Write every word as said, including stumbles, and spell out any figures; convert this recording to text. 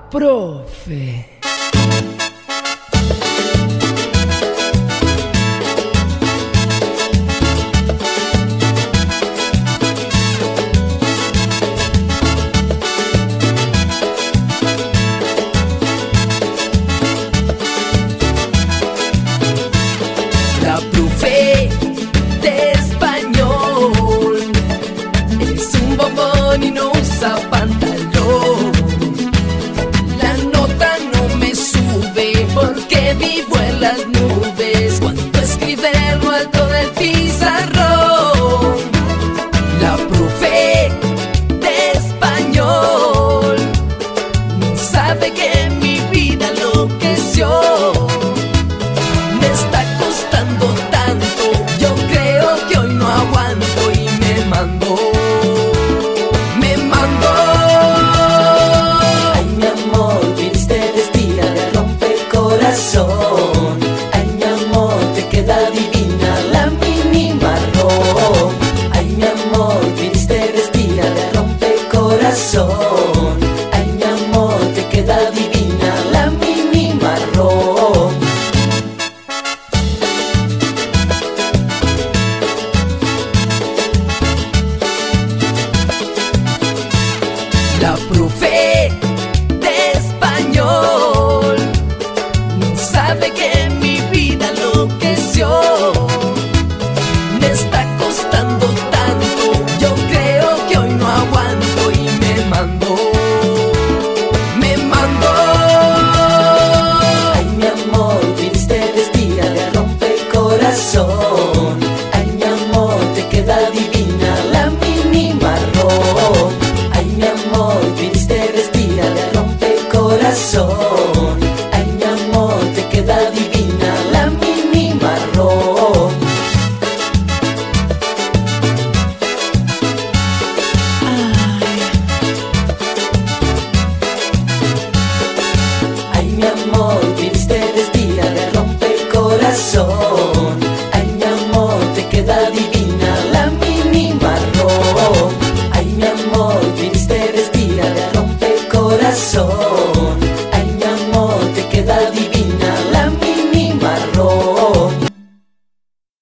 profe. La profe de español es un bombón y no usa pantalón. La nota no me sube porque vivo en las nubes cuando escribe en lo alto del pizarrón. La profe